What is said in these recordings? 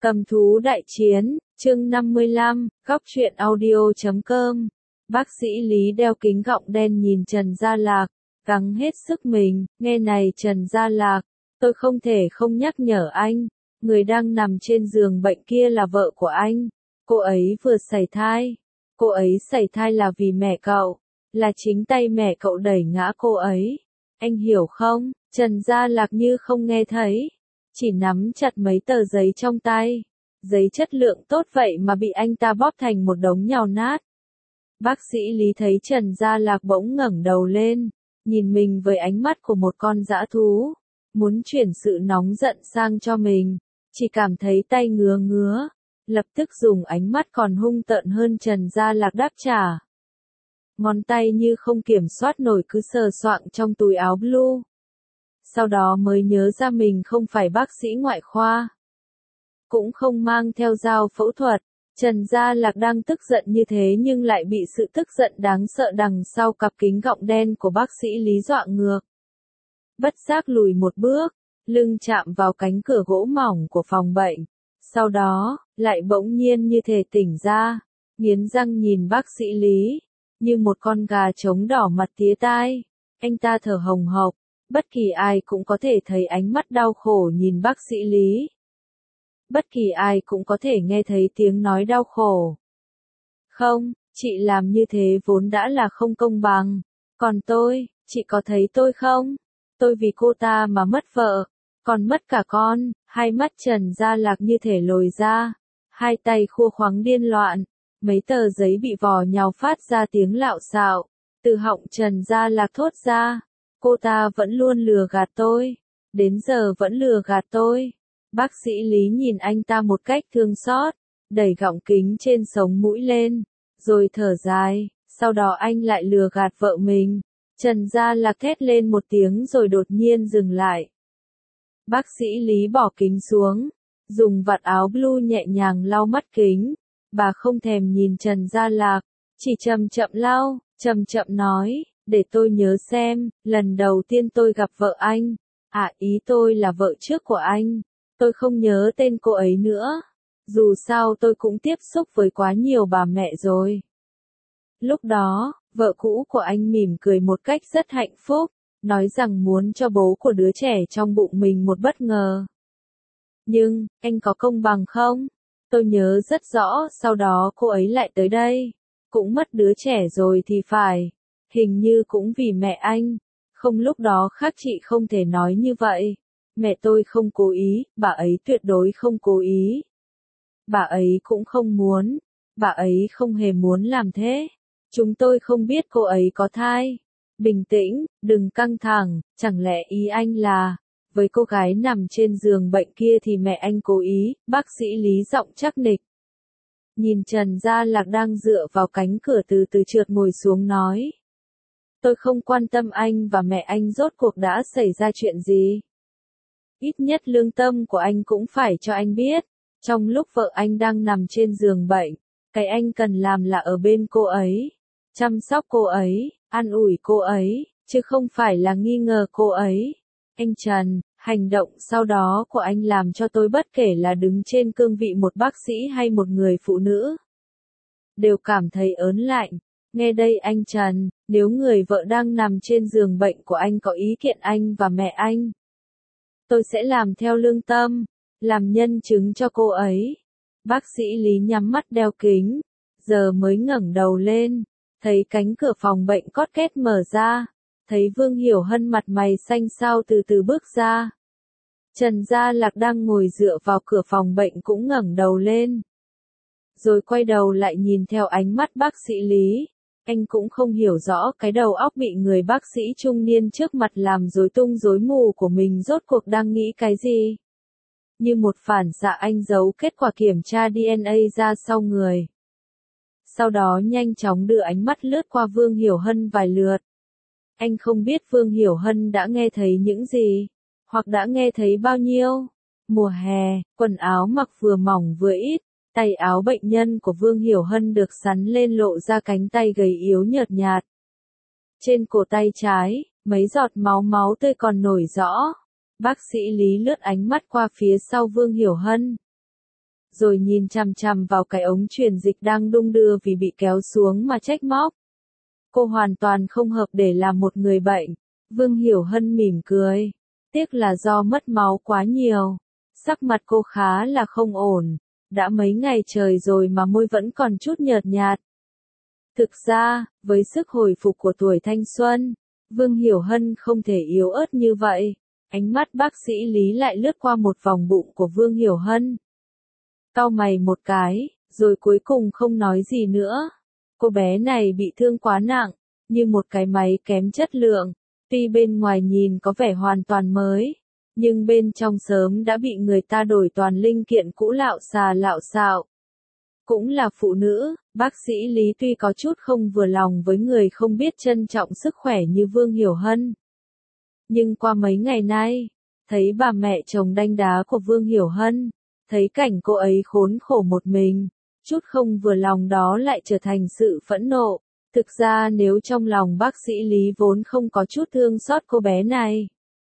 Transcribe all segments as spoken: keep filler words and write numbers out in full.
Cầm thú đại chiến, chương năm mươi lăm, góc truyện audio chấm com. Bác sĩ Lý đeo kính gọng đen nhìn Trần Gia Lạc, gắng hết sức mình, nghe này Trần Gia Lạc, tôi không thể không nhắc nhở anh, người đang nằm trên giường bệnh kia là vợ của anh, cô ấy vừa sảy thai, cô ấy sảy thai là vì mẹ cậu, là chính tay mẹ cậu đẩy ngã cô ấy, anh hiểu không? Trần Gia Lạc như không nghe thấy, chỉ nắm chặt mấy tờ giấy trong tay, giấy chất lượng tốt vậy mà bị anh ta bóp thành một đống nhào nát. Bác sĩ Lý thấy Trần Gia Lạc bỗng ngẩng đầu lên, nhìn mình với ánh mắt của một con dã thú, muốn chuyển sự nóng giận sang cho mình, chỉ cảm thấy tay ngứa ngứa, lập tức dùng ánh mắt còn hung tợn hơn Trần Gia Lạc đáp trả. Ngón tay như không kiểm soát nổi cứ sờ soạng trong túi áo blue. Sau đó mới nhớ ra mình không phải bác sĩ ngoại khoa, cũng không mang theo dao phẫu thuật. Trần Gia Lạc đang tức giận như thế nhưng lại bị sự tức giận đáng sợ đằng sau cặp kính gọng đen của bác sĩ Lý dọa ngược. Bất giác lùi một bước, lưng chạm vào cánh cửa gỗ mỏng của phòng bệnh. Sau đó, lại bỗng nhiên như thể tỉnh ra, nghiến răng nhìn bác sĩ Lý, như một con gà trống đỏ mặt tía tai. Anh ta thở hồng hộc, bất kỳ ai cũng có thể thấy ánh mắt đau khổ nhìn bác sĩ Lý. Bất kỳ ai cũng có thể nghe thấy tiếng nói đau khổ. Không, chị làm như thế vốn đã là không công bằng. Còn tôi, chị có thấy tôi không? Tôi vì cô ta mà mất vợ, còn mất cả con. Hai mắt Trần Gia Lạc như thể lồi ra, hai tay khua khoắng điên loạn, mấy tờ giấy bị vò nhào phát ra tiếng lạo xạo. Từ họng Trần Gia Lạc thốt ra, cô ta vẫn luôn lừa gạt tôi, đến giờ vẫn lừa gạt tôi. Bác sĩ Lý nhìn anh ta một cách thương xót, đẩy gọng kính trên sống mũi lên, rồi thở dài, sau đó anh lại lừa gạt vợ mình. Trần Gia Lạc thét lên một tiếng rồi đột nhiên dừng lại. Bác sĩ Lý bỏ kính xuống, dùng vạt áo blue nhẹ nhàng lau mắt kính, bà không thèm nhìn Trần Gia Lạc, chỉ chậm chậm lau, chậm chậm nói, để tôi nhớ xem, lần đầu tiên tôi gặp vợ anh, à ý tôi là vợ trước của anh. Tôi không nhớ tên cô ấy nữa. Dù sao tôi cũng tiếp xúc với quá nhiều bà mẹ rồi. Lúc đó, vợ cũ của anh mỉm cười một cách rất hạnh phúc, nói rằng muốn cho bố của đứa trẻ trong bụng mình một bất ngờ. Nhưng, anh có công bằng không? Tôi nhớ rất rõ, sau đó cô ấy lại tới đây. Cũng mất đứa trẻ rồi thì phải. Hình như cũng vì mẹ anh. Không lúc đó khác chị không thể nói như vậy. Mẹ tôi không cố ý, bà ấy tuyệt đối không cố ý. Bà ấy cũng không muốn, bà ấy không hề muốn làm thế. Chúng tôi không biết cô ấy có thai. Bình tĩnh, đừng căng thẳng, chẳng lẽ ý anh là, với cô gái nằm trên giường bệnh kia thì mẹ anh cố ý, bác sĩ Lý giọng chắc nịch. Nhìn Trần Gia Lạc đang dựa vào cánh cửa từ từ trượt ngồi xuống nói. Tôi không quan tâm anh và mẹ anh rốt cuộc đã xảy ra chuyện gì. Ít nhất lương tâm của anh cũng phải cho anh biết, trong lúc vợ anh đang nằm trên giường bệnh, cái anh cần làm là ở bên cô ấy, chăm sóc cô ấy, an ủi cô ấy, chứ không phải là nghi ngờ cô ấy. Anh Trần, hành động sau đó của anh làm cho tôi bất kể là đứng trên cương vị một bác sĩ hay một người phụ nữ, đều cảm thấy ớn lạnh. Nghe đây anh Trần, nếu người vợ đang nằm trên giường bệnh của anh có ý kiện anh và mẹ anh, tôi sẽ làm theo lương tâm, làm nhân chứng cho cô ấy. Bác sĩ Lý nhắm mắt đeo kính, giờ mới ngẩng đầu lên, thấy cánh cửa phòng bệnh cót két mở ra, thấy Vương Hiểu Hân mặt mày xanh xao từ từ bước ra. Trần Gia Lạc đang ngồi dựa vào cửa phòng bệnh cũng ngẩng đầu lên, rồi quay đầu lại nhìn theo ánh mắt bác sĩ Lý. Anh cũng không hiểu rõ cái đầu óc bị người bác sĩ trung niên trước mặt làm rối tung rối mù của mình rốt cuộc đang nghĩ cái gì. Như một phản xạ anh giấu kết quả kiểm tra đê en a ra sau người. Sau đó nhanh chóng đưa ánh mắt lướt qua Vương Hiểu Hân vài lượt. Anh không biết Vương Hiểu Hân đã nghe thấy những gì, hoặc đã nghe thấy bao nhiêu. Mùa hè, quần áo mặc vừa mỏng vừa ít. Tay áo bệnh nhân của Vương Hiểu Hân được sắn lên lộ ra cánh tay gầy yếu nhợt nhạt. Trên cổ tay trái, mấy giọt máu máu tươi còn nổi rõ. Bác sĩ Lý lướt ánh mắt qua phía sau Vương Hiểu Hân. rồi nhìn chằm chằm vào cái ống truyền dịch đang đung đưa vì bị kéo xuống mà trách móc. Cô hoàn toàn không hợp để làm một người bệnh. Vương Hiểu Hân mỉm cười. Tiếc là do mất máu quá nhiều. Sắc mặt cô khá là không ổn. Đã mấy ngày trời rồi mà môi vẫn còn chút nhợt nhạt. Thực ra, với sức hồi phục của tuổi thanh xuân, Vương Hiểu Hân không thể yếu ớt như vậy. Ánh mắt bác sĩ Lý lại lướt qua một vòng bụng của Vương Hiểu Hân. Cau mày một cái, rồi cuối cùng không nói gì nữa. Cô bé này bị thương quá nặng, như một cái máy kém chất lượng. Tuy bên ngoài nhìn có vẻ hoàn toàn mới, nhưng bên trong sớm đã bị người ta đổi toàn linh kiện cũ lạo xà lạo xạo. Cũng là phụ nữ, bác sĩ Lý tuy có chút không vừa lòng với người không biết trân trọng sức khỏe như Vương Hiểu Hân. Nhưng qua mấy ngày nay, thấy bà mẹ chồng đanh đá của Vương Hiểu Hân, thấy cảnh cô ấy khốn khổ một mình, chút không vừa lòng đó lại trở thành sự phẫn nộ. Thực ra nếu trong lòng bác sĩ Lý vốn không có chút thương xót cô bé này,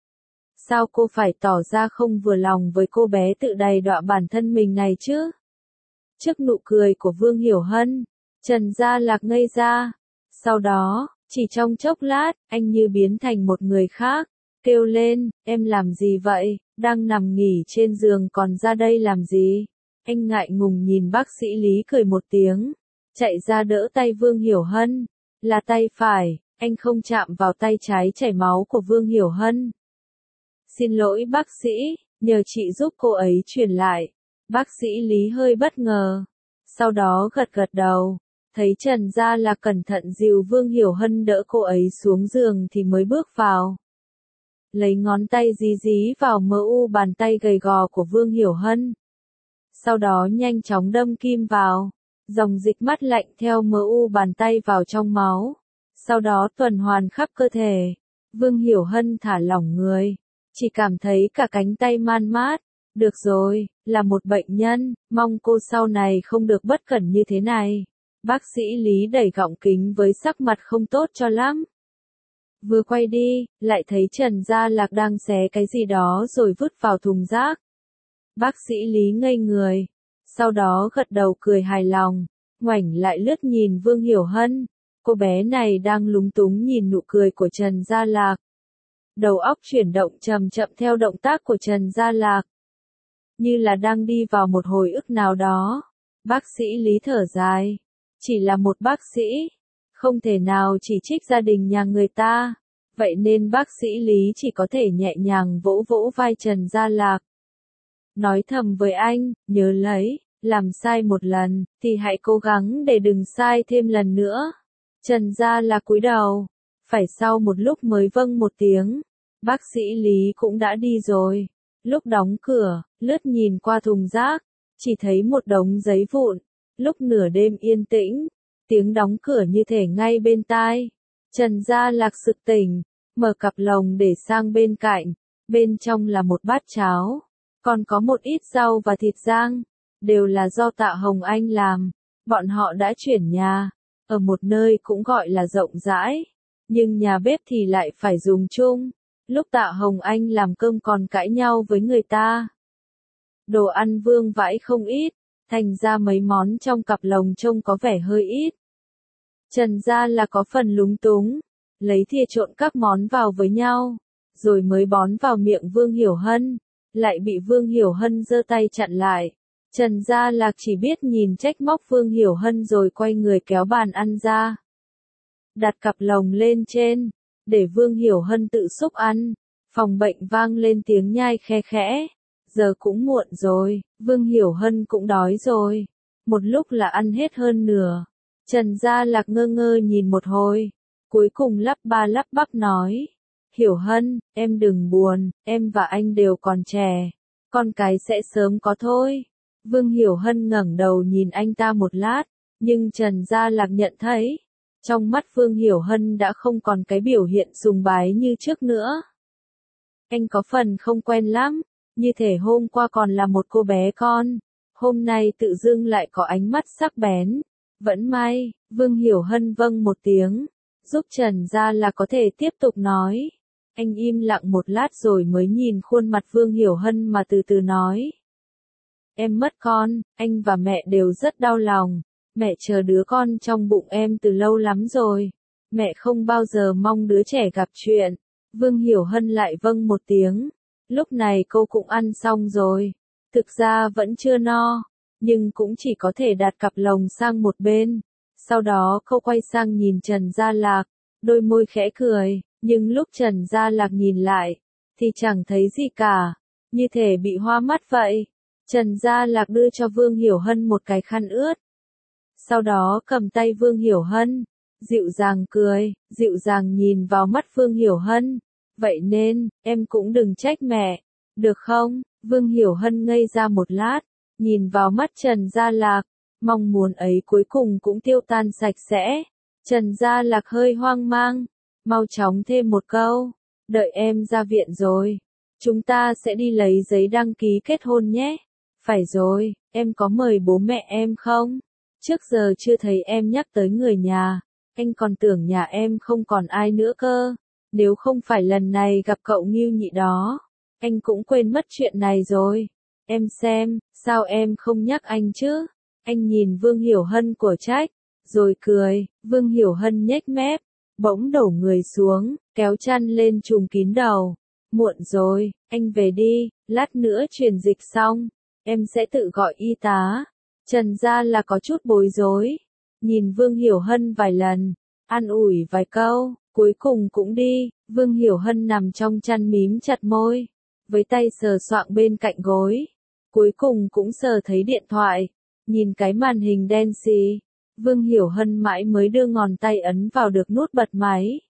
sao cô phải tỏ ra không vừa lòng với cô bé tự đầy đọa bản thân mình này chứ? Trước nụ cười của Vương Hiểu Hân, Trần Gia Lạc ngây ra. Sau đó, chỉ trong chốc lát, anh như biến thành một người khác, kêu lên, em làm gì vậy, đang nằm nghỉ trên giường còn ra đây làm gì? Anh ngại ngùng nhìn bác sĩ Lý cười một tiếng, chạy ra đỡ tay Vương Hiểu Hân, là tay phải, anh không chạm vào tay trái chảy máu của Vương Hiểu Hân. Xin lỗi bác sĩ, nhờ chị giúp cô ấy truyền lại. Bác sĩ Lý hơi bất ngờ, sau đó gật gật đầu, thấy Trần Gia Lạc cẩn thận dìu Vương Hiểu Hân đỡ cô ấy xuống giường thì mới bước vào. Lấy ngón tay dí dí vào mờ u bàn tay gầy gò của Vương Hiểu Hân. Sau đó nhanh chóng đâm kim vào, dòng dịch mát lạnh theo mờ u bàn tay vào trong máu. Sau đó tuần hoàn khắp cơ thể. Vương Hiểu Hân thả lỏng người, chỉ cảm thấy cả cánh tay man mát. Được rồi, là một bệnh nhân, mong cô sau này không được bất cẩn như thế này. Bác sĩ Lý đẩy gọng kính với sắc mặt không tốt cho lắm. Vừa quay đi, lại thấy Trần Gia Lạc đang xé cái gì đó rồi vứt vào thùng rác. Bác sĩ Lý ngây người, sau đó gật đầu cười hài lòng, ngoảnh lại lướt nhìn Vương Hiểu Hân. Cô bé này đang lúng túng nhìn nụ cười của Trần Gia Lạc. Đầu óc chuyển động chậm chậm theo động tác của Trần Gia Lạc, như là đang đi vào một hồi ức nào đó. Bác sĩ Lý thở dài, chỉ là một bác sĩ, không thể nào chỉ trích gia đình nhà người ta, vậy nên bác sĩ Lý chỉ có thể nhẹ nhàng vỗ vỗ vai Trần Gia Lạc. Nói thầm với anh, nhớ lấy, làm sai một lần, thì hãy cố gắng để đừng sai thêm lần nữa. Trần Gia Lạc cúi đầu, phải sau một lúc mới vâng một tiếng, bác sĩ Lý cũng đã đi rồi. Lúc đóng cửa, lướt nhìn qua thùng rác, chỉ thấy một đống giấy vụn. Lúc nửa đêm yên tĩnh, tiếng đóng cửa như thể ngay bên tai. Trần Gia Lạc sực tỉnh, mở cặp lồng để sang bên cạnh, bên trong là một bát cháo, còn có một ít rau và thịt rang, đều là do Tạ Hồng Anh làm. Bọn họ đã chuyển nhà, ở một nơi cũng gọi là rộng rãi, nhưng nhà bếp thì lại phải dùng chung. Lúc Tạ Hồng Anh làm cơm còn cãi nhau với người ta. Đồ ăn vương vãi không ít, thành ra mấy món trong cặp lồng trông có vẻ hơi ít. Trần Gia là có phần lúng túng, lấy thìa trộn các món vào với nhau, rồi mới bón vào miệng Vương Hiểu Hân, lại bị Vương Hiểu Hân giơ tay chặn lại. Trần Gia Lạc chỉ biết nhìn trách móc Vương Hiểu Hân rồi quay người kéo bàn ăn ra, đặt cặp lồng lên trên, để Vương Hiểu Hân tự xúc ăn. Phòng bệnh vang lên tiếng nhai khe khẽ. Giờ cũng muộn rồi, Vương Hiểu Hân cũng đói rồi. Một lúc là ăn hết hơn nửa. Trần Gia Lạc ngơ ngơ nhìn một hồi, cuối cùng lắp ba lắp bắp nói. Hiểu Hân, em đừng buồn, em và anh đều còn trẻ. Con cái sẽ sớm có thôi. Vương Hiểu Hân ngẩng đầu nhìn anh ta một lát, nhưng Trần Gia Lạc nhận thấy, trong mắt Vương Hiểu Hân đã không còn cái biểu hiện sùng bái như trước nữa. Anh có phần không quen lắm, như thể hôm qua còn là một cô bé con, hôm nay tự dưng lại có ánh mắt sắc bén. Vẫn may, Vương Hiểu Hân vâng một tiếng, giúp Trần Gia Lạc có thể tiếp tục nói. Anh im lặng một lát rồi mới nhìn khuôn mặt Vương Hiểu Hân mà từ từ nói. em mất con, anh và mẹ đều rất đau lòng. Mẹ chờ đứa con trong bụng em từ lâu lắm rồi. Mẹ không bao giờ mong đứa trẻ gặp chuyện. Vương Hiểu Hân lại vâng một tiếng. Lúc này cô cũng ăn xong rồi. Thực ra vẫn chưa no, nhưng cũng chỉ có thể đặt cặp lồng sang một bên. Sau đó cô quay sang nhìn Trần Gia Lạc, đôi môi khẽ cười, nhưng lúc Trần Gia Lạc nhìn lại, thì chẳng thấy gì cả, như thể bị hoa mắt vậy. Trần Gia Lạc đưa cho Vương Hiểu Hân một cái khăn ướt. Sau đó cầm tay Vương Hiểu Hân, dịu dàng cười, dịu dàng nhìn vào mắt Vương Hiểu Hân. Vậy nên, em cũng đừng trách mẹ, được không? Vương Hiểu Hân ngây ra một lát, nhìn vào mắt Trần Gia Lạc, mong muốn ấy cuối cùng cũng tiêu tan sạch sẽ. Trần Gia Lạc hơi hoang mang, mau chóng thêm một câu, đợi em ra viện rồi, chúng ta sẽ đi lấy giấy đăng ký kết hôn nhé. Phải rồi, em có mời bố mẹ em không? Trước giờ chưa thấy em nhắc tới người nhà, anh còn tưởng nhà em không còn ai nữa cơ. Nếu không phải lần này gặp cậu Ngưu Nhị đó, anh cũng quên mất chuyện này rồi. Em xem, sao em không nhắc anh chứ? Anh nhìn Vương Hiểu Hân của trách, rồi cười. Vương Hiểu Hân nhếch mép, bỗng đổ người xuống, kéo chăn lên trùm kín đầu. Muộn rồi, anh về đi, lát nữa truyền dịch xong, em sẽ tự gọi y tá. Trần Gia là có chút bối rối, nhìn Vương Hiểu Hân vài lần, an ủi vài câu, cuối cùng cũng đi. Vương Hiểu Hân nằm trong chăn mím chặt môi, với tay sờ soạng bên cạnh gối. Cuối cùng cũng sờ thấy điện thoại, nhìn cái màn hình đen xì. Vương Hiểu Hân mãi mới đưa ngón tay ấn vào được nút bật máy.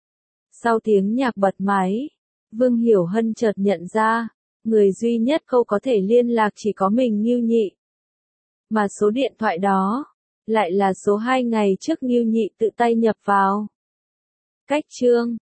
Sau tiếng nhạc bật máy, Vương Hiểu Hân chợt nhận ra, người duy nhất cô có thể liên lạc chỉ có mình Ngưu Nhị. Mà số điện thoại đó, lại là số hai ngày trước Ngưu Nhị tự tay nhập vào. Cách chương